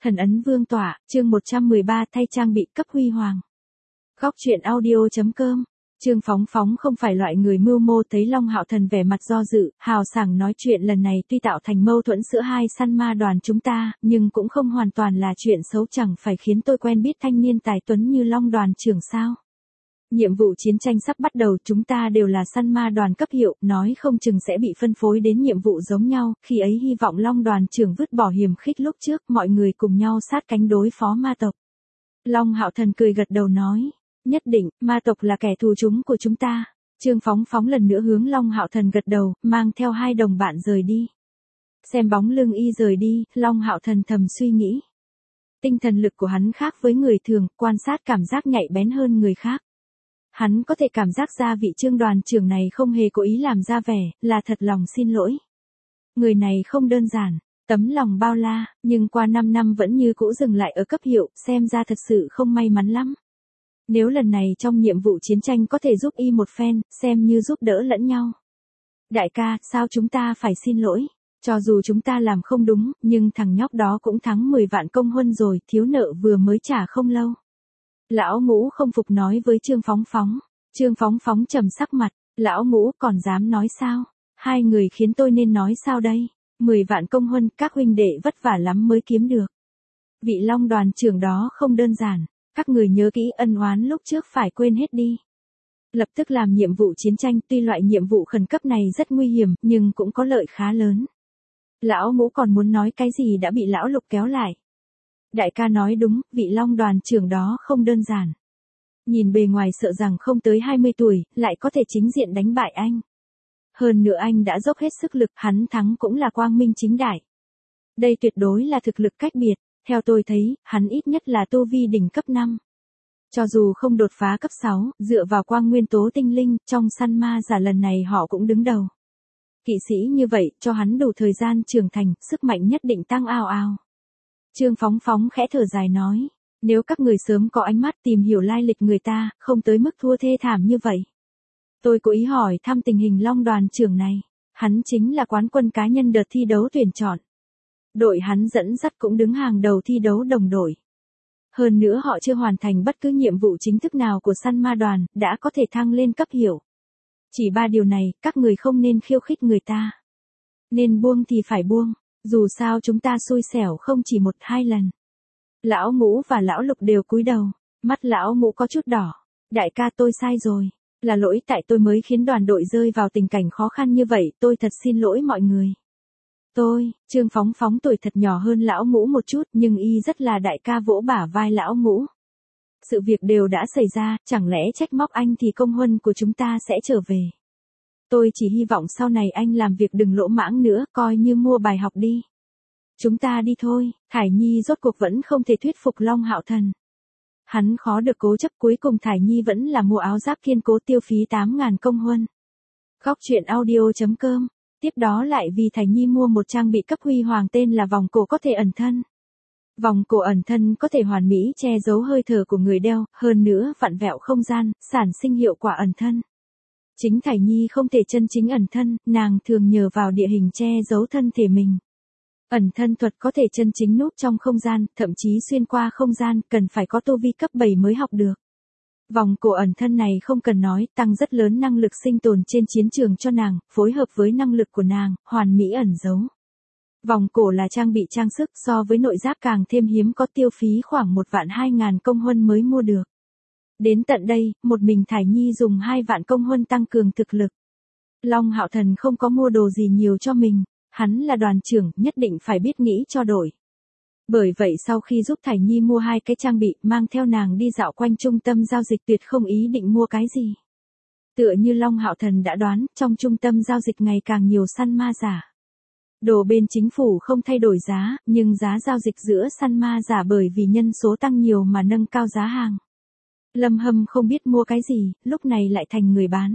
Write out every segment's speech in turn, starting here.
Thần ấn vương tỏa, chương 113 thay trang bị cấp huy hoàng. Góc truyện audio.com. Trương Phóng Phóng không phải loại người mưu mô, thấy Long Hạo Thần vẻ mặt do dự, hào sảng nói chuyện lần này tuy tạo thành mâu thuẫn giữa hai săn ma đoàn chúng ta, nhưng cũng không hoàn toàn là chuyện xấu, chẳng phải khiến tôi quen biết thanh niên tài tuấn như Long đoàn trưởng sao. Nhiệm vụ chiến tranh sắp bắt đầu, chúng ta đều là săn ma đoàn cấp hiệu, nói không chừng sẽ bị phân phối đến nhiệm vụ giống nhau, khi ấy hy vọng Long đoàn trưởng vứt bỏ hiềm khích lúc trước, mọi người cùng nhau sát cánh đối phó ma tộc. Long Hạo Thần cười gật đầu nói, nhất định, ma tộc là kẻ thù chúng của chúng ta. Trương Phóng Phóng lần nữa hướng Long Hạo Thần gật đầu, mang theo hai đồng bạn rời đi. Xem bóng lưng y rời đi, Long Hạo Thần thầm suy nghĩ. Tinh thần lực của hắn khác với người thường, quan sát cảm giác nhạy bén hơn người khác. Hắn có thể cảm giác ra vị Trương đoàn trưởng này không hề cố ý làm ra vẻ, là thật lòng xin lỗi. Người này không đơn giản, tấm lòng bao la, nhưng qua 5 năm vẫn như cũ dừng lại ở cấp hiệu, xem ra thật sự không may mắn lắm. Nếu lần này trong nhiệm vụ chiến tranh có thể giúp y một phen, xem như giúp đỡ lẫn nhau. Đại ca, sao chúng ta phải xin lỗi? Cho dù chúng ta làm không đúng, nhưng thằng nhóc đó cũng thắng 10 vạn công huân rồi, thiếu nợ vừa mới trả không lâu. Lão Ngũ không phục nói với Trương Phóng Phóng. Trương Phóng Phóng trầm sắc mặt, lão Ngũ còn dám nói sao? Hai người khiến tôi nên nói sao đây? 10 vạn công huân, các huynh đệ vất vả lắm mới kiếm được. Vị Long đoàn trưởng đó không đơn giản, các người nhớ kỹ ân oán lúc trước phải quên hết đi. Lập tức làm nhiệm vụ chiến tranh, tuy loại nhiệm vụ khẩn cấp này rất nguy hiểm, nhưng cũng có lợi khá lớn. Lão Ngũ còn muốn nói cái gì đã bị lão Lục kéo lại. Đại ca nói đúng, vị Long đoàn trưởng đó không đơn giản. Nhìn bề ngoài sợ rằng không tới 20 tuổi, lại có thể chính diện đánh bại anh. Hơn nữa anh đã dốc hết sức lực, hắn thắng cũng là quang minh chính đại. Đây tuyệt đối là thực lực cách biệt, theo tôi thấy, hắn ít nhất là tu vi đỉnh cấp 5. Cho dù không đột phá cấp 6, dựa vào quang nguyên tố tinh linh, trong săn ma giả lần này họ cũng đứng đầu. Kỵ sĩ như vậy, cho hắn đủ thời gian trưởng thành, sức mạnh nhất định tăng ao ao. Trương Phóng Phóng khẽ thở dài nói, nếu các người sớm có ánh mắt tìm hiểu lai lịch người ta, không tới mức thua thê thảm như vậy. Tôi cố ý hỏi thăm tình hình Long đoàn trưởng này, hắn chính là quán quân cá nhân đợt thi đấu tuyển chọn. Đội hắn dẫn dắt cũng đứng hàng đầu thi đấu đồng đội. Hơn nữa họ chưa hoàn thành bất cứ nhiệm vụ chính thức nào của săn ma đoàn, đã có thể thăng lên cấp hiệu. Chỉ 3 điều này, các người không nên khiêu khích người ta. Nên buông thì phải buông. Dù sao chúng ta xui xẻo không chỉ 1-2 lần. Lão Ngũ và lão Lục đều cúi đầu, mắt lão Ngũ có chút đỏ. Đại ca, tôi sai rồi, là lỗi tại tôi mới khiến đoàn đội rơi vào tình cảnh khó khăn như vậy, tôi thật xin lỗi mọi người. Trương Phóng Phóng tuổi thật nhỏ hơn lão Ngũ một chút, nhưng y rất là đại ca vỗ bả vai lão Ngũ. Sự việc đều đã xảy ra, chẳng lẽ trách móc anh thì công huân của chúng ta sẽ trở về. Tôi chỉ hy vọng sau này anh làm việc đừng lỗ mãng nữa, coi như mua bài học đi. Chúng ta đi thôi. Thải Nhi rốt cuộc vẫn không thể thuyết phục Long Hạo Thần. Hắn khó được cố chấp, cuối cùng Thải Nhi vẫn là mua áo giáp kiên cố tiêu phí 8.000 công huân. Góc truyện audio.com. Tiếp đó lại vì Thải Nhi mua một trang bị cấp huy hoàng tên là vòng cổ có thể ẩn thân. Vòng cổ ẩn thân có thể hoàn mỹ che giấu hơi thở của người đeo, hơn nữa vặn vẹo không gian, sản sinh hiệu quả ẩn thân. Chính Thải Nhi không thể chân chính ẩn thân, nàng thường nhờ vào địa hình che giấu thân thể mình. Ẩn thân thuật có thể chân chính núp trong không gian, thậm chí xuyên qua không gian, cần phải có tu vi cấp 7 mới học được. Vòng cổ ẩn thân này không cần nói, tăng rất lớn năng lực sinh tồn trên chiến trường cho nàng, phối hợp với năng lực của nàng, hoàn mỹ ẩn giấu. Vòng cổ là trang bị trang sức, so với nội giáp càng thêm hiếm, có tiêu phí khoảng 1.200.000 công huân mới mua được. Đến tận đây, một mình Thải Nhi dùng 2 vạn công huân tăng cường thực lực. Long Hạo Thần không có mua đồ gì nhiều cho mình, hắn là đoàn trưởng, nhất định phải biết nghĩ cho đổi. Bởi vậy sau khi giúp Thải Nhi mua 2 cái trang bị, mang theo nàng đi dạo quanh trung tâm giao dịch, tuyệt không ý định mua cái gì. Tựa như Long Hạo Thần đã đoán, trong trung tâm giao dịch ngày càng nhiều săn ma giả. Đồ bên chính phủ không thay đổi giá, nhưng giá giao dịch giữa săn ma giả bởi vì nhân số tăng nhiều mà nâng cao giá hàng. Lâm Hâm không biết mua cái gì, lúc này lại thành người bán.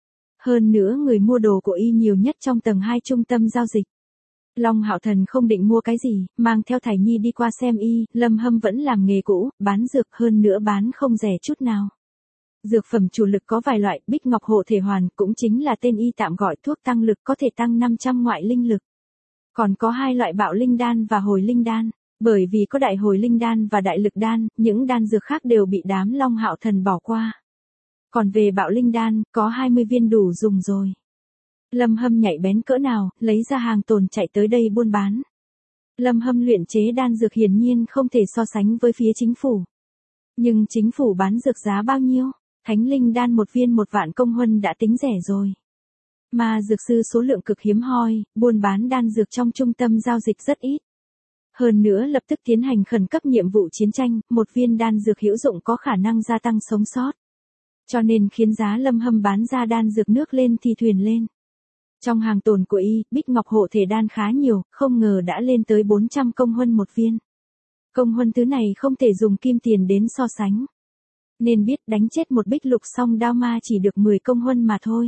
Hơn nữa người mua đồ của y nhiều nhất trong tầng 2 trung tâm giao dịch. Long Hạo Thần không định mua cái gì, mang theo Thải Nhi đi qua xem y, Lâm Hâm vẫn làm nghề cũ, bán dược, hơn nữa bán không rẻ chút nào. Dược phẩm chủ lực có vài loại, Bích Ngọc Hộ Thể Hoàn, cũng chính là tên y tạm gọi thuốc tăng lực, có thể tăng 500 ngoại linh lực. Còn có 2 loại bạo linh đan và hồi linh đan. Bởi vì có đại hồi linh đan và đại lực đan, những đan dược khác đều bị đám Long Hạo Thần bỏ qua. Còn về bạo linh đan, có 20 viên đủ dùng rồi. Lâm Hâm nhạy bén cỡ nào, lấy ra hàng tồn chạy tới đây buôn bán. Lâm Hâm luyện chế đan dược hiển nhiên không thể so sánh với phía chính phủ. Nhưng chính phủ bán dược giá bao nhiêu? Thánh linh đan một viên 1 vạn công huân đã tính rẻ rồi. Mà dược sư số lượng cực hiếm hoi, buôn bán đan dược trong trung tâm giao dịch rất ít. Hơn nữa lập tức tiến hành khẩn cấp nhiệm vụ chiến tranh, 1 viên đan dược hữu dụng có khả năng gia tăng sống sót. Cho nên khiến giá Lâm Hâm bán ra đan dược nước lên thì thuyền lên. Trong hàng tồn của y, bích ngọc hộ thể đan khá nhiều, không ngờ đã lên tới 400 công huân 1 viên. Công huân thứ này không thể dùng kim tiền đến so sánh. Nên biết đánh chết một bích lục song đao ma chỉ được 10 công huân mà thôi.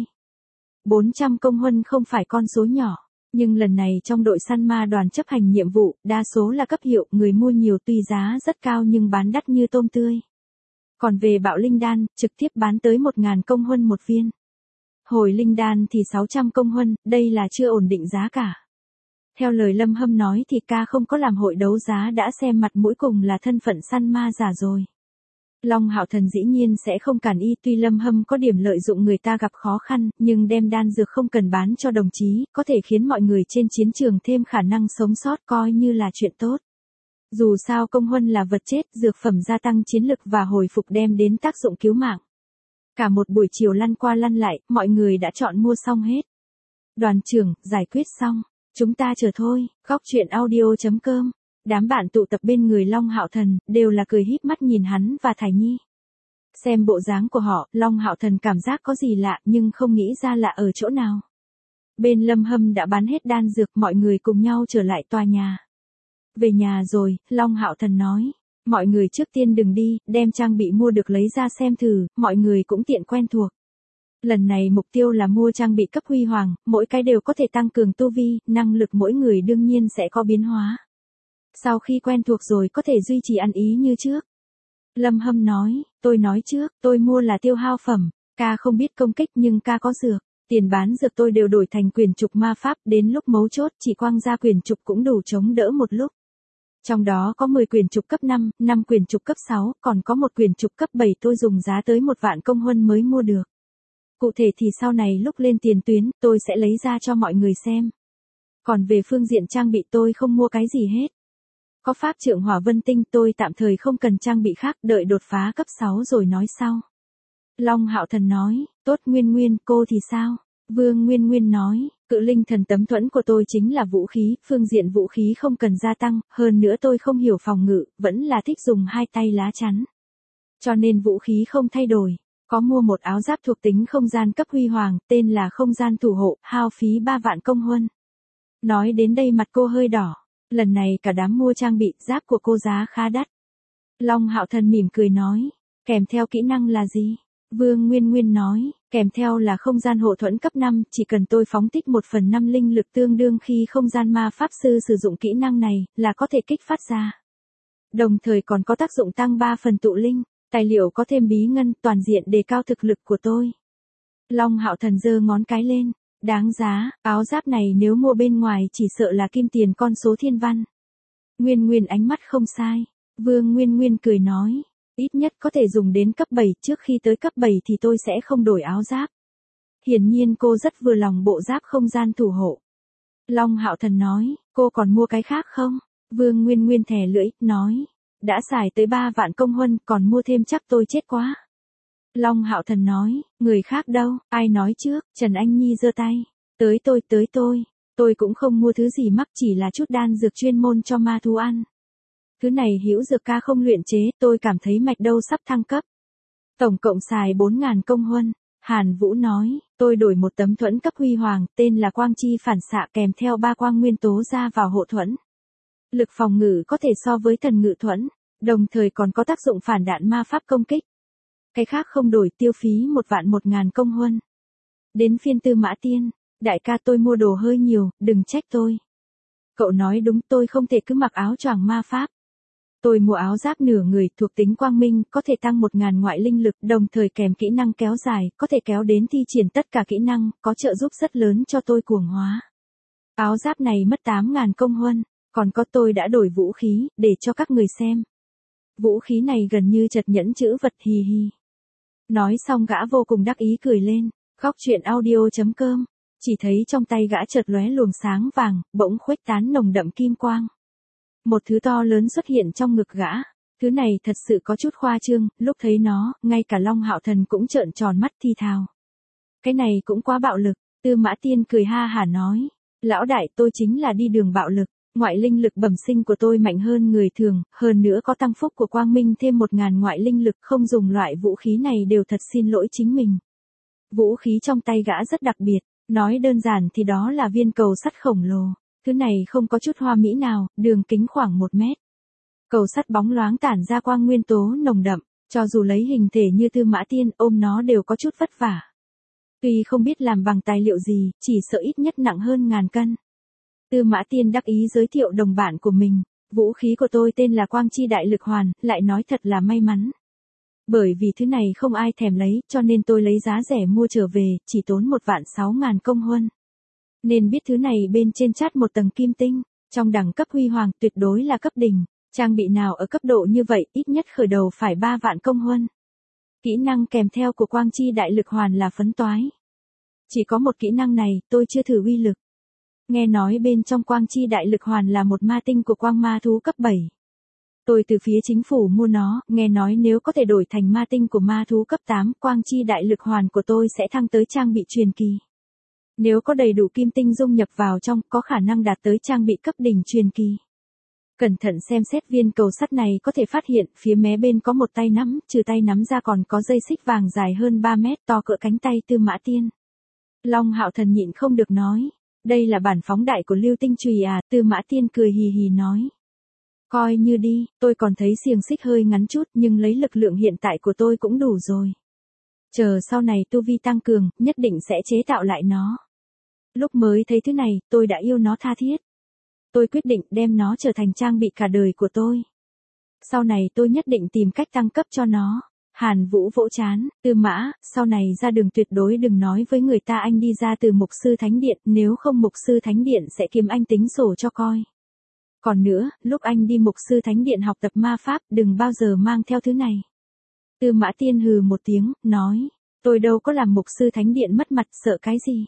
400 công huân không phải con số nhỏ. Nhưng lần này trong đội săn ma đoàn chấp hành nhiệm vụ, đa số là cấp hiệu, người mua nhiều tuy giá rất cao nhưng bán đắt như tôm tươi. Còn về bạo linh đan, trực tiếp bán tới 1.000 công huân 1 viên. Hồi linh đan thì 600 công huân, đây là chưa ổn định giá cả. Theo lời Lâm Hâm nói thì ca không có làm hội đấu giá đã xem mặt mũi cùng là thân phận săn ma giả rồi. Long Hạo Thần dĩ nhiên sẽ không cản y, tuy Lâm Hâm có điểm lợi dụng người ta gặp khó khăn, nhưng đem đan dược không cần bán cho đồng chí, có thể khiến mọi người trên chiến trường thêm khả năng sống sót coi như là chuyện tốt. Dù sao công huân là vật chết, dược phẩm gia tăng chiến lực và hồi phục đem đến tác dụng cứu mạng. Cả một buổi chiều lăn qua lăn lại, mọi người đã chọn mua xong hết. Đoàn trưởng, giải quyết xong, chúng ta chờ thôi. Góc truyện audio.com. Đám bạn tụ tập bên người Long Hạo Thần, đều là cười híp mắt nhìn hắn và Thải Nhi. Xem bộ dáng của họ, Long Hạo Thần cảm giác có gì lạ nhưng không nghĩ ra lạ ở chỗ nào. Bên Lâm Hâm đã bán hết đan dược, mọi người cùng nhau trở lại tòa nhà. Về nhà rồi, Long Hạo Thần nói. Mọi người trước tiên đừng đi, đem trang bị mua được lấy ra xem thử, mọi người cũng tiện quen thuộc. Lần này mục tiêu là mua trang bị cấp huy hoàng, mỗi cái đều có thể tăng cường tu vi, năng lực mỗi người đương nhiên sẽ có biến hóa. Sau khi quen thuộc rồi có thể duy trì ăn ý như trước. Lâm Hâm nói, tôi nói trước, tôi mua là tiêu hao phẩm, ca không biết công kích nhưng ca có dược. Tiền bán dược tôi đều đổi thành quyền trục ma pháp, đến lúc mấu chốt chỉ quăng ra quyền trục cũng đủ chống đỡ một lúc. Trong đó có 10 quyền trục cấp 5, 5 quyền trục cấp 6, còn có 1 quyền trục cấp 7 tôi dùng giá tới 1 vạn công huân mới mua được. Cụ thể thì sau này lúc lên tiền tuyến, tôi sẽ lấy ra cho mọi người xem. Còn về phương diện trang bị tôi không mua cái gì hết. Có pháp trượng hỏa vân tinh tôi tạm thời không cần trang bị khác, đợi đột phá cấp 6 rồi nói sau. Long Hạo Thần nói, tốt Nguyên Nguyên, cô thì sao? Vương Nguyên Nguyên nói, cự linh thần tấm thuẫn của tôi chính là vũ khí, phương diện vũ khí không cần gia tăng, hơn nữa tôi không hiểu phòng ngự, vẫn là thích dùng 2 tay lá chắn. Cho nên vũ khí không thay đổi. Có mua một áo giáp thuộc tính không gian cấp huy hoàng, tên là không gian thủ hộ, hao phí 3 vạn công huân. Nói đến đây mặt cô hơi đỏ. Lần này cả đám mua trang bị, giáp của cô giá khá đắt. Long Hạo Thần mỉm cười nói, kèm theo kỹ năng là gì? Vương Nguyên Nguyên nói, kèm theo là không gian hộ thuẫn cấp 5, chỉ cần tôi phóng thích 1/5 linh lực tương đương khi không gian ma pháp sư sử dụng kỹ năng này, là có thể kích phát ra. Đồng thời còn có tác dụng tăng 3 phần tụ linh, tài liệu có thêm bí ngân, toàn diện đề cao thực lực của tôi. Long Hạo Thần giơ ngón cái lên. Đáng giá, áo giáp này nếu mua bên ngoài chỉ sợ là kim tiền con số thiên văn. Nguyên Nguyên ánh mắt không sai. Vương Nguyên Nguyên cười nói, ít nhất có thể dùng đến cấp 7, trước khi tới cấp 7 thì tôi sẽ không đổi áo giáp. Hiển nhiên cô rất vừa lòng bộ giáp không gian thủ hộ. Long Hạo Thần nói, cô còn mua cái khác không? Vương Nguyên Nguyên thè lưỡi, nói, đã xài tới 3 vạn công huân, còn mua thêm chắc tôi chết quá. Long Hạo Thần nói, người khác đâu, ai nói trước? Trần Anh Nhi giơ tay, tới tôi cũng không mua thứ gì mắc, chỉ là chút đan dược chuyên môn cho ma thú ăn. Thứ này hữu dược ca không luyện chế, tôi cảm thấy mạch đâu sắp thăng cấp. Tổng cộng xài 4.000 công huân. Hàn Vũ nói, tôi đổi một tấm thuẫn cấp huy hoàng, tên là quang chi phản xạ kèm theo 3 quang nguyên tố ra vào hộ thuẫn. Lực phòng ngự có thể so với thần ngự thuẫn, đồng thời còn có tác dụng phản đạn ma pháp công kích. Cái khác không đổi, tiêu phí 1.000 công huân. Đến phiên Tư Mã Tiên, đại ca tôi mua đồ hơi nhiều, đừng trách tôi. Cậu nói đúng, tôi không thể cứ mặc áo choàng ma pháp. Tôi mua áo giáp nửa người thuộc tính quang minh, có thể tăng 1.000 ngoại linh lực, đồng thời kèm kỹ năng kéo dài, có thể kéo đến thi triển tất cả kỹ năng, có trợ giúp rất lớn cho tôi cuồng hóa. Áo giáp này mất 8.000 công huân, Còn có tôi đã đổi vũ khí, để cho các người xem. Vũ khí này gần như chật nhẫn chữ vật hì hì. Nói xong gã vô cùng đắc ý cười lên. Góc truyện audio.com. Chỉ thấy trong tay gã chợt lóe luồng sáng vàng, bỗng khuếch tán nồng đậm kim quang. Một thứ to lớn xuất hiện trong ngực gã. Thứ này thật sự có chút khoa trương, lúc thấy nó, ngay cả Long Hạo Thần cũng trợn tròn mắt thi thào. Cái này cũng quá bạo lực. Tư Mã Tiên cười ha hả nói. Lão đại, tôi chính là đi đường bạo lực. Ngoại linh lực bẩm sinh của tôi mạnh hơn người thường, hơn nữa có tăng phúc của quang minh thêm 1000 ngoại linh lực, không dùng loại vũ khí này đều thật xin lỗi chính mình. Vũ khí trong tay gã rất đặc biệt, nói đơn giản thì đó là viên cầu sắt khổng lồ. Thứ này không có chút hoa mỹ nào, đường kính khoảng 1 mét. Cầu sắt bóng loáng tản ra quang nguyên tố nồng đậm, cho dù lấy hình thể như Tư Mã Tiên ôm nó đều có chút vất vả. Tuy không biết làm bằng tài liệu gì, chỉ sợ ít nhất nặng hơn 1000 cân. Tư Mã Tiên đắc ý giới thiệu đồng bạn của mình, vũ khí của tôi tên là Quang Chi Đại Lực Hoàn, lại nói thật là may mắn. Bởi vì thứ này không ai thèm lấy, cho nên tôi lấy giá rẻ mua trở về, chỉ tốn 1.600.000 công huân. Nên biết thứ này bên trên chát một tầng kim tinh, trong đẳng cấp huy hoàng tuyệt đối là cấp đỉnh, trang bị nào ở cấp độ như vậy ít nhất khởi đầu phải 3 vạn công huân. Kỹ năng kèm theo của Quang Chi Đại Lực Hoàn là phấn toái. Chỉ có một kỹ năng này, tôi chưa thử uy lực. Nghe nói bên trong Quang Chi Đại Lực Hoàn là một ma tinh của quang ma thú cấp 7. Tôi từ phía chính phủ mua nó, nghe nói nếu có thể đổi thành ma tinh của ma thú cấp 8, Quang Chi Đại Lực Hoàn của tôi sẽ thăng tới trang bị truyền kỳ. Nếu có đầy đủ kim tinh dung nhập vào trong, có khả năng đạt tới trang bị cấp đỉnh truyền kỳ. Cẩn thận xem xét viên cầu sắt này có thể phát hiện, phía mé bên có một tay nắm, trừ tay nắm ra còn có dây xích vàng dài hơn 3 mét to cỡ cánh tay Tư Mã Tiên. Long Hạo Thần nhịn không được nói. Đây là bản phóng đại của Lưu Tinh Chùy à, Tư Mã Tiên cười hì hì nói. Coi như đi, tôi còn thấy xiềng xích hơi ngắn chút nhưng lấy lực lượng hiện tại của tôi cũng đủ rồi. Chờ sau này tu vi tăng cường, nhất định sẽ chế tạo lại nó. Lúc mới thấy thứ này, tôi đã yêu nó tha thiết. Tôi quyết định đem nó trở thành trang bị cả đời của tôi. Sau này tôi nhất định tìm cách tăng cấp cho nó. Hàn Vũ vỗ chán, Tư Mã, sau này ra đường tuyệt đối đừng nói với người ta anh đi ra từ Mục Sư Thánh Điện, nếu không Mục Sư Thánh Điện sẽ kiếm anh tính sổ cho coi. Còn nữa, lúc anh đi Mục Sư Thánh Điện học tập ma pháp, đừng bao giờ mang theo thứ này. Tư Mã Tiên hừ một tiếng, nói, tôi đâu có làm Mục Sư Thánh Điện mất mặt, sợ cái gì.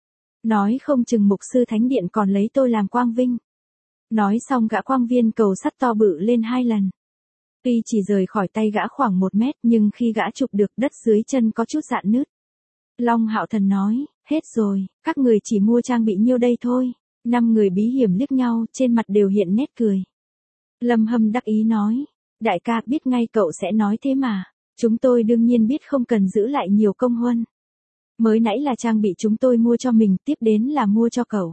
Nói không chừng Mục Sư Thánh Điện còn lấy tôi làm quang vinh. Nói xong gã quang viên cầu sắt to bự lên 2 lần. Tuy chỉ rời khỏi tay gã khoảng 1 mét nhưng khi gã chụp được đất dưới chân có chút rạn nứt. Long Hạo Thần nói, hết rồi, các người chỉ mua trang bị nhiêu đây thôi. 5 người bí hiểm liếc nhau, trên mặt đều hiện nét cười. Lâm Hâm đắc ý nói, đại ca biết ngay cậu sẽ nói thế mà, chúng tôi đương nhiên biết không cần giữ lại nhiều công huân. Mới nãy là trang bị chúng tôi mua cho mình, tiếp đến là mua cho cậu.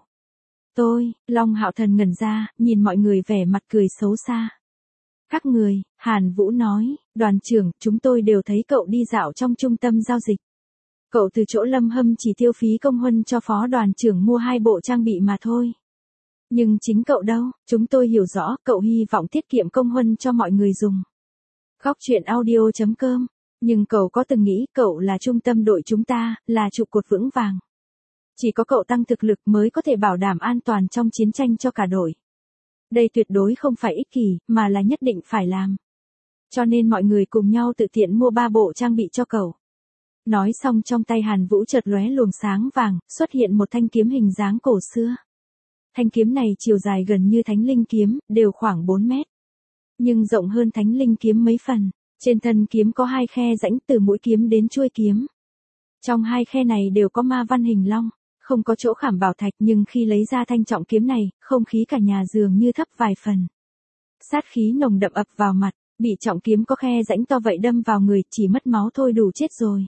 Tôi, Long Hạo Thần ngẩn ra, nhìn mọi người vẻ mặt cười xấu xa. Các người, Hàn Vũ nói, đoàn trưởng, chúng tôi đều thấy cậu đi dạo trong trung tâm giao dịch. Cậu từ chỗ Lâm Hâm chỉ tiêu phí công huân cho phó đoàn trưởng mua 2 bộ trang bị mà thôi. Nhưng chính cậu đâu, chúng tôi hiểu rõ, cậu hy vọng tiết kiệm công huân cho mọi người dùng. Góc truyện audio.com. Nhưng cậu có từng nghĩ cậu là trung tâm đội chúng ta, là trụ cột vững vàng. Chỉ có cậu tăng thực lực mới có thể bảo đảm an toàn trong chiến tranh cho cả đội. Đây tuyệt đối không phải ích kỷ, mà là nhất định phải làm. Cho nên mọi người cùng nhau tự tiện mua 3 bộ trang bị cho cậu. Nói xong trong tay Hàn Vũ chợt lóe luồng sáng vàng, xuất hiện một thanh kiếm hình dáng cổ xưa. Thanh kiếm này chiều dài gần như Thánh Linh kiếm, đều khoảng 4 mét. Nhưng rộng hơn Thánh Linh kiếm mấy phần. Trên thân kiếm có 2 khe rãnh từ mũi kiếm đến chuôi kiếm. Trong 2 khe này đều có ma văn hình long. Không có chỗ khảm bảo thạch nhưng khi lấy ra thanh trọng kiếm này, không khí cả nhà dường như thấp vài phần. Sát khí nồng đậm ập vào mặt, bị trọng kiếm có khe rãnh to vậy đâm vào người chỉ mất máu thôi đủ chết rồi.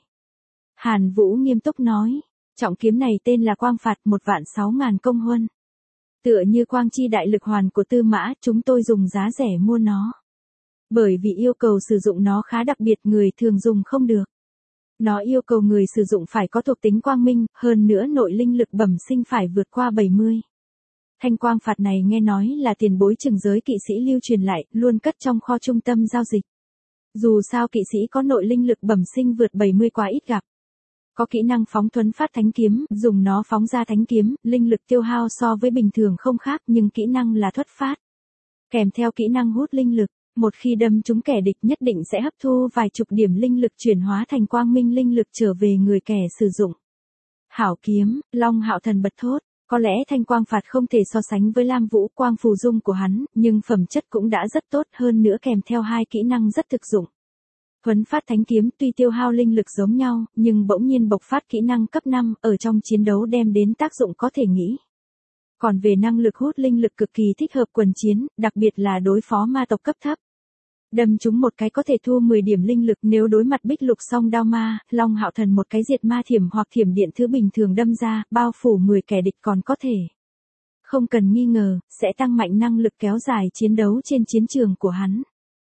Hàn Vũ nghiêm túc nói, trọng kiếm này tên là Quang Phạt 1.600.000 công huân. Tựa như Quang Chi Đại Lực Hoàn của Tư Mã, chúng tôi dùng giá rẻ mua nó. Bởi vì yêu cầu sử dụng nó khá đặc biệt người thường dùng không được. Nó yêu cầu người sử dụng phải có thuộc tính quang minh, hơn nữa nội linh lực bẩm sinh phải vượt qua 70. Thanh Quang Phạt này nghe nói là tiền bối trừng giới kỵ sĩ lưu truyền lại, luôn cất trong kho trung tâm giao dịch. Dù sao kỵ sĩ có nội linh lực bẩm sinh vượt 70 quá ít gặp. Có kỹ năng phóng thuấn phát thánh kiếm, dùng nó phóng ra thánh kiếm, linh lực tiêu hao so với bình thường không khác nhưng kỹ năng là thuất phát. Kèm theo kỹ năng hút linh lực, một khi đâm trúng kẻ địch nhất định sẽ hấp thu vài chục điểm linh lực chuyển hóa thành quang minh linh lực trở về người kẻ sử dụng. Hảo kiếm, Long Hạo Thần bật thốt, có lẽ thanh quang phạt không thể so sánh với Lam Vũ quang phù dung của hắn, nhưng phẩm chất cũng đã rất tốt, hơn nữa kèm theo hai kỹ năng rất thực dụng. Thuấn phát thánh kiếm tuy tiêu hao linh lực giống nhau, nhưng bỗng nhiên bộc phát kỹ năng cấp 5 ở trong chiến đấu đem đến tác dụng có thể nghĩ. Còn về năng lực hút linh lực cực kỳ thích hợp quần chiến, đặc biệt là đối phó ma tộc cấp thấp. Đâm chúng một cái có thể thu 10 điểm linh lực, nếu đối mặt bích lục song đao ma, Long Hạo Thần một cái diệt ma thiểm hoặc thiểm điện thứ bình thường đâm ra, bao phủ 10 kẻ địch còn có thể. Không cần nghi ngờ, sẽ tăng mạnh năng lực kéo dài chiến đấu trên chiến trường của hắn.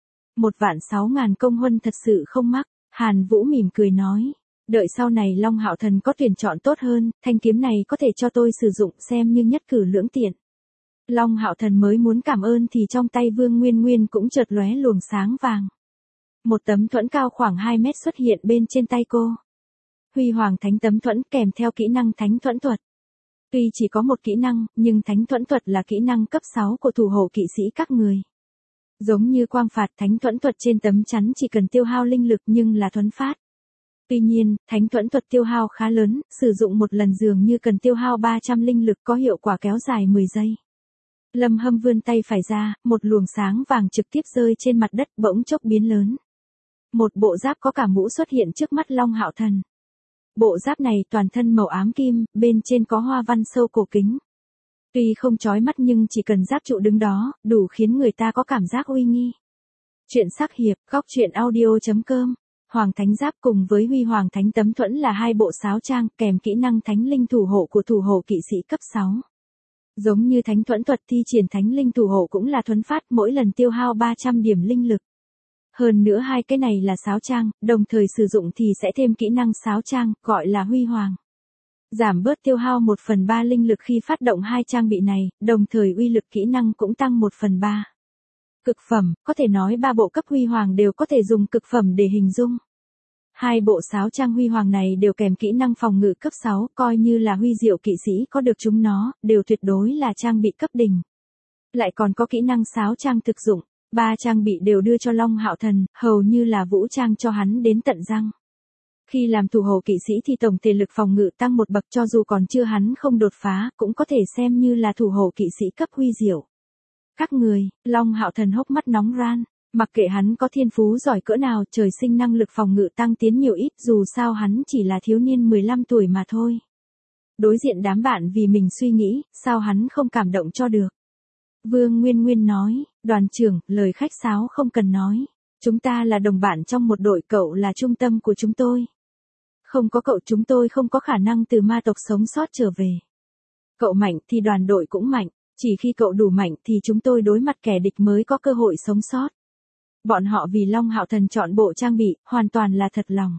1.600.000 công huân thật sự không mắc, Hàn Vũ mỉm cười nói. Đợi sau này Long Hạo Thần có tuyển chọn tốt hơn, thanh kiếm này có thể cho tôi sử dụng xem như nhất cử lưỡng tiện. Long Hạo Thần mới muốn cảm ơn thì trong tay Vương Nguyên Nguyên cũng chợt lóe luồng sáng vàng. Một tấm thuẫn cao khoảng 2 mét xuất hiện bên trên tay cô. Huy Hoàng Thánh tấm thuẫn kèm theo kỹ năng Thánh thuẫn thuật. Tuy chỉ có một kỹ năng, nhưng Thánh thuẫn thuật là kỹ năng cấp 6 của thủ hộ kỵ sĩ các người. Giống như quang phạt, Thánh thuẫn thuật trên tấm chắn chỉ cần tiêu hao linh lực nhưng là thuấn phát. Tuy nhiên, Thánh thuẫn thuật tiêu hao khá lớn, sử dụng một lần dường như cần tiêu hao 300 linh lực, có hiệu quả kéo dài 10 giây. Lâm Hâm vươn tay phải ra, một luồng sáng vàng trực tiếp rơi trên mặt đất, bỗng chốc biến lớn. Một bộ giáp có cả mũ xuất hiện trước mắt Long Hạo Thần. Bộ giáp này toàn thân màu ám kim, bên trên có hoa văn sâu cổ kính. Tuy không chói mắt nhưng chỉ cần giáp trụ đứng đó, đủ khiến người ta có cảm giác uy nghi. Chuyện sắc hiệp, góc truyện audio.com. Hoàng Thánh Giáp cùng với Huy Hoàng Thánh tấm thuẫn là hai bộ sáo trang kèm kỹ năng Thánh linh thủ hộ của thủ hộ kỵ sĩ cấp 6. Giống như Thánh thuẫn thuật thi triển Thánh linh thủ hộ cũng là thuấn phát, mỗi lần tiêu hao 300 điểm linh lực. Hơn nữa hai cái này là sáo trang, đồng thời sử dụng thì sẽ thêm kỹ năng sáo trang, gọi là Huy Hoàng. Giảm bớt tiêu hao 1/3 linh lực khi phát động hai trang bị này, đồng thời uy lực kỹ năng cũng tăng 1/3. Cực phẩm, có thể nói 3 bộ cấp Huy Hoàng đều có thể dùng cực phẩm để hình dung. Hai bộ sáo trang Huy Hoàng này đều kèm kỹ năng phòng ngự cấp 6, coi như là huy diệu kỵ sĩ có được chúng nó, đều tuyệt đối là trang bị cấp đỉnh. Lại còn có kỹ năng sáo trang thực dụng, 3 trang bị đều đưa cho Long Hạo Thần, hầu như là vũ trang cho hắn đến tận răng. Khi làm thủ hộ kỵ sĩ thì tổng thể lực phòng ngự tăng một bậc, cho dù còn chưa hắn không đột phá, cũng có thể xem như là thủ hộ kỵ sĩ cấp huy diệu. Các người, Long Hạo Thần hốc mắt nóng ran, mặc kệ hắn có thiên phú giỏi cỡ nào, trời sinh năng lực phòng ngự tăng tiến nhiều ít, dù sao hắn chỉ là thiếu niên 15 tuổi mà thôi. Đối diện đám bạn vì mình suy nghĩ, sao hắn không cảm động cho được. Vương Nguyên Nguyên nói, đoàn trưởng, lời khách sáo không cần nói. Chúng ta là đồng bạn trong một đội, cậu là trung tâm của chúng tôi. Không có cậu chúng tôi không có khả năng từ ma tộc sống sót trở về. Cậu mạnh thì đoàn đội cũng mạnh, chỉ khi cậu đủ mạnh thì chúng tôi đối mặt kẻ địch mới có cơ hội sống sót. Bọn họ vì Long Hạo Thần chọn bộ trang bị, hoàn toàn là thật lòng.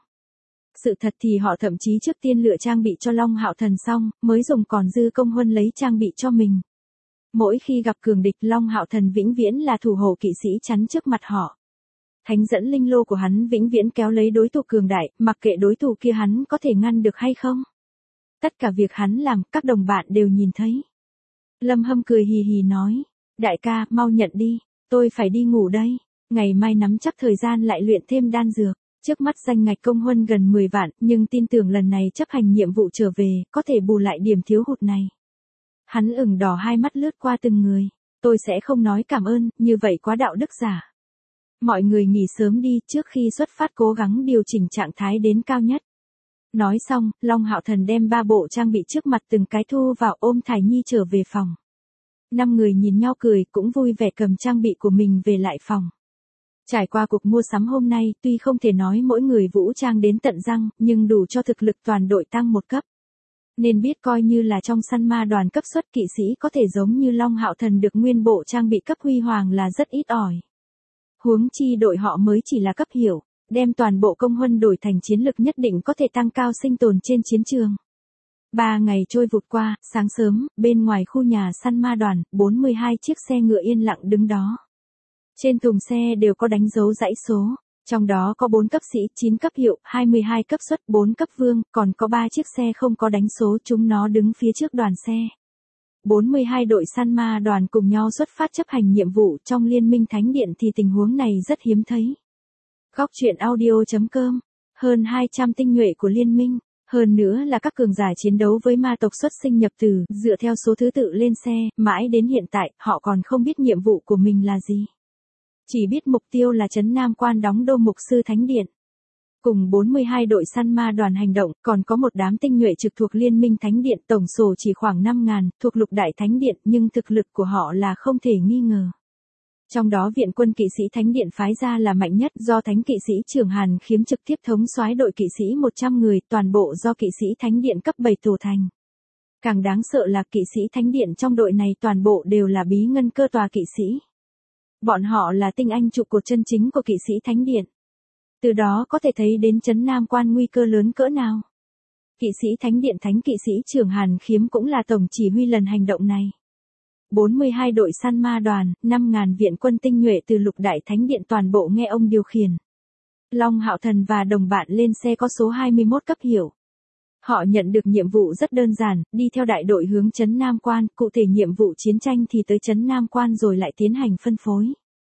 Sự thật thì họ thậm chí trước tiên lựa trang bị cho Long Hạo Thần xong, mới dùng còn dư công huân lấy trang bị cho mình. Mỗi khi gặp cường địch, Long Hạo Thần vĩnh viễn là thủ hộ kỵ sĩ chắn trước mặt họ. Thánh dẫn linh lô của hắn vĩnh viễn kéo lấy đối thủ cường đại, mặc kệ đối thủ kia hắn có thể ngăn được hay không. Tất cả việc hắn làm, các đồng bạn đều nhìn thấy. Lâm Hâm cười hì hì nói, đại ca, mau nhận đi, tôi phải đi ngủ đây, ngày mai nắm chắc thời gian lại luyện thêm đan dược. Trước mắt danh ngạch công huân gần 10 vạn, nhưng tin tưởng lần này chấp hành nhiệm vụ trở về, có thể bù lại điểm thiếu hụt này. Hắn ửng đỏ hai mắt lướt qua từng người, tôi sẽ không nói cảm ơn, như vậy quá đạo đức giả. Mọi người nghỉ sớm đi, trước khi xuất phát cố gắng điều chỉnh trạng thái đến cao nhất. Nói xong, Long Hạo Thần đem 3 bộ trang bị trước mặt từng cái thu vào, ôm Thải Nhi trở về phòng. 5 người nhìn nhau cười, cũng vui vẻ cầm trang bị của mình về lại phòng. Trải qua cuộc mua sắm hôm nay, tuy không thể nói mỗi người vũ trang đến tận răng, nhưng đủ cho thực lực toàn đội tăng một cấp. Nên biết coi như là trong săn ma đoàn cấp xuất kỵ sĩ có thể giống như Long Hạo Thần được nguyên bộ trang bị cấp huy hoàng là rất ít ỏi. Huống chi đội họ mới chỉ là cấp hiểu, đem toàn bộ công huân đổi thành chiến lực nhất định có thể tăng cao sinh tồn trên chiến trường. 3 ngày trôi vụt qua, sáng sớm, bên ngoài khu nhà săn ma đoàn, 42 chiếc xe ngựa yên lặng đứng đó. Trên thùng xe đều có đánh dấu dãy số, trong đó có 4 cấp sĩ, 9 cấp hiệu, 22 cấp xuất, 4 cấp vương, còn có 3 chiếc xe không có đánh số, chúng nó đứng phía trước đoàn xe. 42 đội săn ma đoàn cùng nhau xuất phát chấp hành nhiệm vụ trong Liên minh Thánh Điện thì tình huống này rất hiếm thấy. Góc truyện audio.com, hơn 200 tinh nhuệ của Liên minh, hơn nữa là các cường giả chiến đấu với ma tộc xuất sinh nhập tử, dựa theo số thứ tự lên xe, mãi đến hiện tại, họ còn không biết nhiệm vụ của mình là gì. Chỉ biết mục tiêu là trấn Nam Quan đóng đô mục sư Thánh Điện. Cùng 42 đội săn ma đoàn hành động, còn có một đám tinh nhuệ trực thuộc Liên minh Thánh Điện, tổng số chỉ khoảng 5.000, thuộc lục đại Thánh Điện, nhưng thực lực của họ là không thể nghi ngờ. Trong đó viện quân kỵ sĩ Thánh Điện phái ra là mạnh nhất, do Thánh kỵ sĩ trưởng Hàn Khiếm trực tiếp thống soái đội kỵ sĩ 100 người, toàn bộ do kỵ sĩ Thánh Điện cấp 7 tổ thành. Càng đáng sợ là kỵ sĩ Thánh Điện trong đội này toàn bộ đều là bí ngân cơ tòa kỵ sĩ. Bọn họ là tinh anh trụ cột chân chính của kỵ sĩ Thánh Điện. Từ đó có thể thấy đến trấn Nam Quan nguy cơ lớn cỡ nào. Kỵ sĩ Thánh Điện Thánh kỵ sĩ trưởng Hàn Khiếm cũng là tổng chỉ huy lần hành động này. 42 đội săn ma đoàn, 5.000 viện quân tinh nhuệ từ lục đại Thánh Điện toàn bộ nghe ông điều khiển. Long Hạo Thần và đồng bạn lên xe có số 21 cấp hiệu. Họ nhận được nhiệm vụ rất đơn giản, đi theo đại đội hướng trấn Nam Quan, cụ thể nhiệm vụ chiến tranh thì tới trấn Nam Quan rồi lại tiến hành phân phối.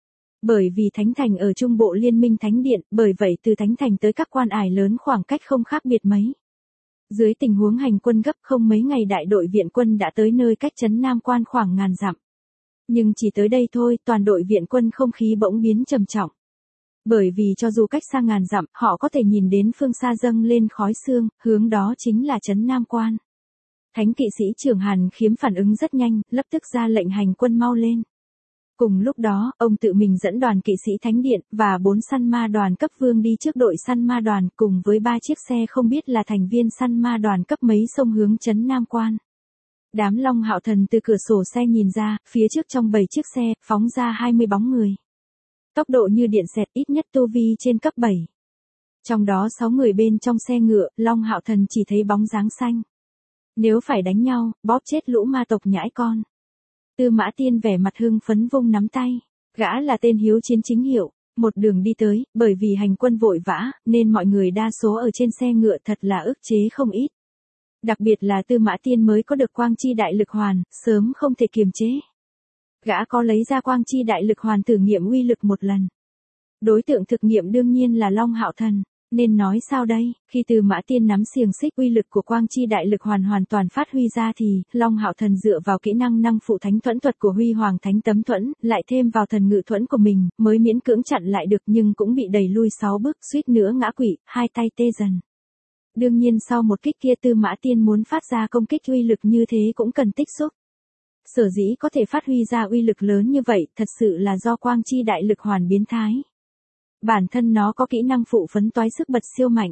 Bởi vì Thánh Thành ở trung bộ Liên minh Thánh Điện, bởi vậy từ Thánh Thành tới các quan ải lớn khoảng cách không khác biệt mấy. Dưới tình huống hành quân gấp không mấy ngày đại đội viện quân đã tới nơi cách trấn Nam Quan khoảng ngàn dặm. Nhưng chỉ tới đây thôi, toàn đội viện quân không khí bỗng biến trầm trọng. Bởi vì cho dù cách xa ngàn dặm, họ có thể nhìn đến phương xa dâng lên khói sương, hướng đó chính là trấn Nam Quan. Thánh kỵ sĩ trưởng Hàn Khiếm phản ứng rất nhanh, lập tức ra lệnh hành quân mau lên. Cùng lúc đó, ông tự mình dẫn đoàn kỵ sĩ Thánh Điện, và 4 săn ma đoàn cấp vương đi trước đội săn ma đoàn, cùng với 3 chiếc xe không biết là thành viên săn ma đoàn cấp mấy xông hướng trấn Nam Quan. Đám Long Hạo Thần từ cửa sổ xe nhìn ra, phía trước trong 7 chiếc xe, phóng ra 20 bóng người. Tốc độ như điện xẹt, ít nhất tu vi trên cấp 7. Trong đó 6 người bên trong xe ngựa, Long Hạo Thần chỉ thấy bóng dáng xanh. Nếu phải đánh nhau, bóp chết lũ ma tộc nhãi con. Tư Mã Tiên vẻ mặt hưng phấn vung nắm tay, gã là tên hiếu chiến chính hiệu, một đường đi tới, bởi vì hành quân vội vã, nên mọi người đa số ở trên xe ngựa thật là ức chế không ít. Đặc biệt là Tư Mã Tiên mới có được quang chi đại lực hoàn, sớm không thể kiềm chế. Gã có lấy ra quang chi đại lực hoàn thử nghiệm uy lực một lần. Đối tượng thực nghiệm đương nhiên là Long Hạo Thần. Nên nói sao đây, khi Tư Mã Tiên nắm xiềng xích uy lực của quang chi đại lực hoàn toàn phát huy ra thì, Long Hạo Thần dựa vào kỹ năng năng phụ thánh thuẫn thuật của Huy Hoàng Thánh Tấm Thuẫn, lại thêm vào thần ngự thuẫn của mình, mới miễn cưỡng chặn lại được nhưng cũng bị đẩy lui 6 bước, suýt nữa ngã quỵ, hai tay tê dần. Đương nhiên sau một kích kia Tư Mã Tiên muốn phát ra công kích uy lực như thế cũng cần tích xúc. Sở dĩ có thể phát huy ra uy lực lớn như vậy, thật sự là do quang chi đại lực hoàn biến thái. Bản thân nó có kỹ năng phụ phấn toái sức bật siêu mạnh.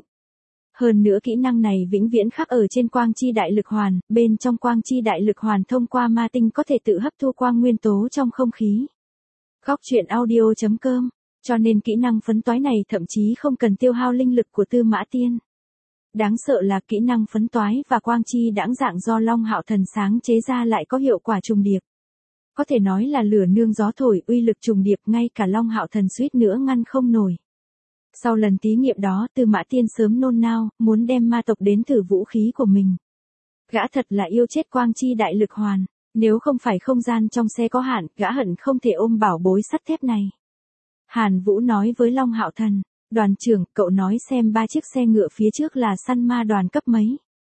Hơn nữa kỹ năng này vĩnh viễn khắc ở trên quang chi đại lực hoàn, bên trong quang chi đại lực hoàn thông qua ma tinh có thể tự hấp thu quang nguyên tố trong không khí. Góc truyện audio.com, cho nên kỹ năng phấn toái này thậm chí không cần tiêu hao linh lực của Tư Mã Tiên. Đáng sợ là kỹ năng phấn toái và quang chi đãng dạng do Long Hạo Thần sáng chế ra lại có hiệu quả trùng điệp. Có thể nói là lửa nương gió thổi, uy lực trùng điệp ngay cả Long Hạo Thần suýt nữa ngăn không nổi. Sau lần thí nghiệm đó, Tư Mã Tiên sớm nôn nao, muốn đem ma tộc đến thử vũ khí của mình. Gã thật là yêu chết quang chi đại lực hoàn, nếu không phải không gian trong xe có hạn, gã hận không thể ôm bảo bối sắt thép này. Hàn Vũ nói với Long Hạo Thần, đoàn trưởng, cậu nói xem 3 chiếc xe ngựa phía trước là săn ma đoàn cấp mấy.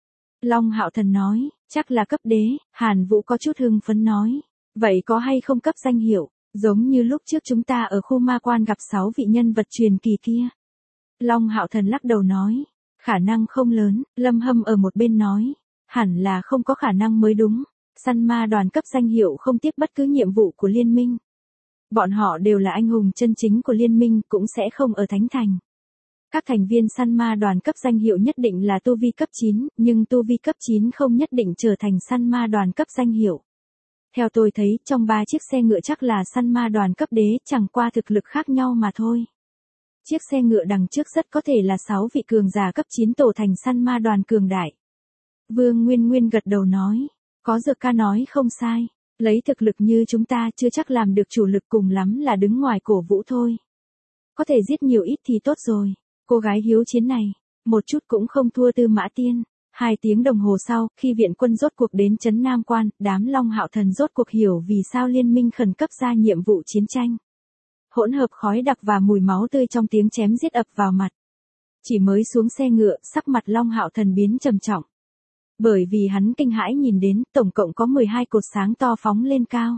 Long Hạo Thần nói, chắc là cấp đế. Hàn Vũ có chút hưng phấn nói, vậy có hay không cấp danh hiệu, giống như lúc trước chúng ta ở khu ma quan gặp 6 vị nhân vật truyền kỳ kia. Long Hạo Thần lắc đầu nói, khả năng không lớn. Lâm Hâm ở một bên nói, hẳn là không có khả năng mới đúng. Săn ma đoàn cấp danh hiệu không tiếp bất cứ nhiệm vụ của liên minh. Bọn họ đều là anh hùng chân chính của liên minh, cũng sẽ không ở Thánh Thành. Các thành viên săn ma đoàn cấp danh hiệu nhất định là tu vi cấp 9, nhưng tu vi cấp 9 không nhất định trở thành săn ma đoàn cấp danh hiệu. Theo tôi thấy, trong 3 chiếc xe ngựa chắc là săn ma đoàn cấp đế, chẳng qua thực lực khác nhau mà thôi. Chiếc xe ngựa đằng trước rất có thể là 6 vị cường giả cấp 9 tổ thành săn ma đoàn cường đại. Vương Nguyên Nguyên gật đầu nói, có Dược Ca nói không sai, lấy thực lực như chúng ta chưa chắc làm được chủ lực, cùng lắm là đứng ngoài cổ vũ thôi. Có thể giết nhiều ít thì tốt rồi. Cô gái hiếu chiến này, một chút cũng không thua Tư Mã Tiên. 2 tiếng đồng hồ sau, khi viện quân rốt cuộc đến trấn Nam Quan, đám Long Hạo Thần rốt cuộc hiểu vì sao liên minh khẩn cấp ra nhiệm vụ chiến tranh. Hỗn hợp khói đặc và mùi máu tươi trong tiếng chém giết ập vào mặt. Chỉ mới xuống xe ngựa, sắc mặt Long Hạo Thần biến trầm trọng. Bởi vì hắn kinh hãi nhìn đến, tổng cộng có 12 cột sáng to phóng lên cao.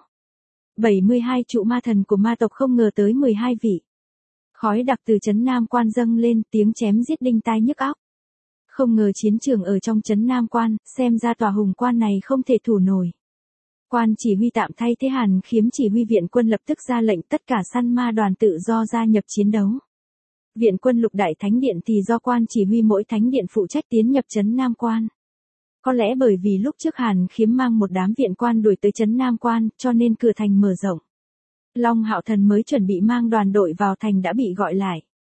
72 trụ ma thần của ma tộc không ngờ tới 12 vị. Khói đặc từ trấn Nam Quan dâng lên, tiếng chém giết đinh tai nhức óc. Không ngờ chiến trường ở trong trấn Nam Quan, xem ra tòa hùng quan này không thể thủ nổi. Quan chỉ huy tạm thay thế Hàn Khiếm chỉ huy viện quân lập tức ra lệnh tất cả săn ma đoàn tự do gia nhập chiến đấu. Viện quân lục đại thánh điện thì do quan chỉ huy mỗi thánh điện phụ trách tiến nhập trấn Nam Quan. Có lẽ bởi vì lúc trước Hàn Khiếm mang một đám viện quan đuổi tới trấn Nam Quan, cho nên cửa thành mở rộng. Long Hạo Thần mới chuẩn bị mang đoàn đội vào thành đã bị gọi lại.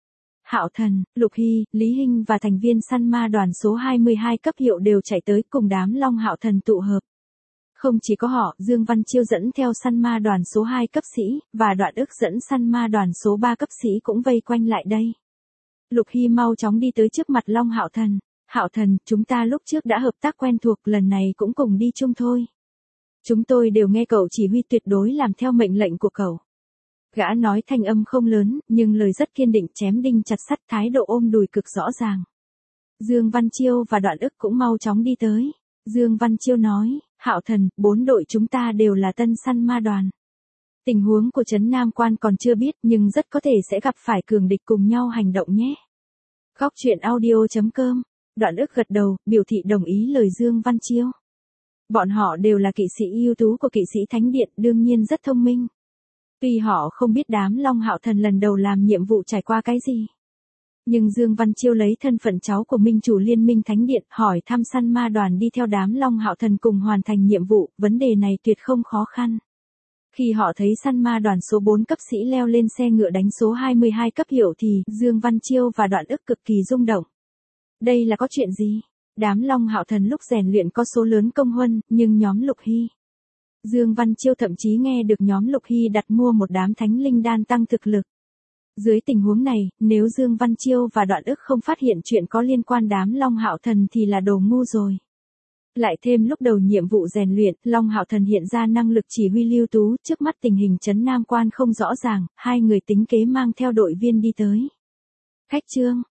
Hạo Thần, Lục Hy, Lý Hinh và thành viên săn ma đoàn số 22 cấp hiệu đều chạy tới cùng đám Long Hạo Thần tụ hợp. Không chỉ có họ, Dương Văn Chiêu dẫn theo săn ma đoàn số 2 cấp sĩ, và Đoạn Ức dẫn săn ma đoàn số 3 cấp sĩ cũng vây quanh lại đây. Lục Hy mau chóng đi tới trước mặt Long Hạo Thần. Hạo Thần, chúng ta lúc trước đã hợp tác quen thuộc, lần này cũng cùng đi chung thôi. Chúng tôi đều nghe cậu chỉ huy, tuyệt đối làm theo mệnh lệnh của cậu. Gã nói thanh âm không lớn, nhưng lời rất kiên định, chém đinh chặt sắt, thái độ ôm đùi cực rõ ràng. Dương Văn Chiêu và Đoạn Ức cũng mau chóng đi tới. Dương Văn Chiêu nói, Hạo Thần, 4 đội chúng ta đều là tân săn ma đoàn. Tình huống của trấn Nam Quan còn chưa biết, nhưng rất có thể sẽ gặp phải cường địch, cùng nhau hành động nhé. Góc truyện audio.com. Đoạn Ức gật đầu, biểu thị đồng ý lời Dương Văn Chiêu. Bọn họ đều là kỵ sĩ ưu tú của kỵ sĩ Thánh Điện, đương nhiên rất thông minh. Tuy họ không biết đám Long Hạo Thần lần đầu làm nhiệm vụ trải qua cái gì. Nhưng Dương Văn Chiêu lấy thân phận cháu của minh chủ Liên minh Thánh Điện, hỏi thăm săn ma đoàn đi theo đám Long Hạo Thần cùng hoàn thành nhiệm vụ, vấn đề này tuyệt không khó khăn. Khi họ thấy săn ma đoàn số 4 cấp sĩ leo lên xe ngựa đánh số 22 cấp hiệu thì Dương Văn Chiêu và Đoạn Ức cực kỳ rung động. Đây là có chuyện gì? Đám Long Hạo Thần lúc rèn luyện có số lớn công huân, nhưng nhóm Lục Hy. Dương Văn Chiêu thậm chí nghe được nhóm Lục Hy đặt mua một đám thánh linh đan tăng thực lực. Dưới tình huống này, nếu Dương Văn Chiêu và Đoạn Ức không phát hiện chuyện có liên quan đám Long Hạo Thần thì là đồ ngu rồi. Lại thêm lúc đầu nhiệm vụ rèn luyện, Long Hạo Thần hiện ra năng lực chỉ huy lưu tú, trước mắt tình hình trấn Nam Quan không rõ ràng, hai người tính kế mang theo đội viên đi tới. Khách trương,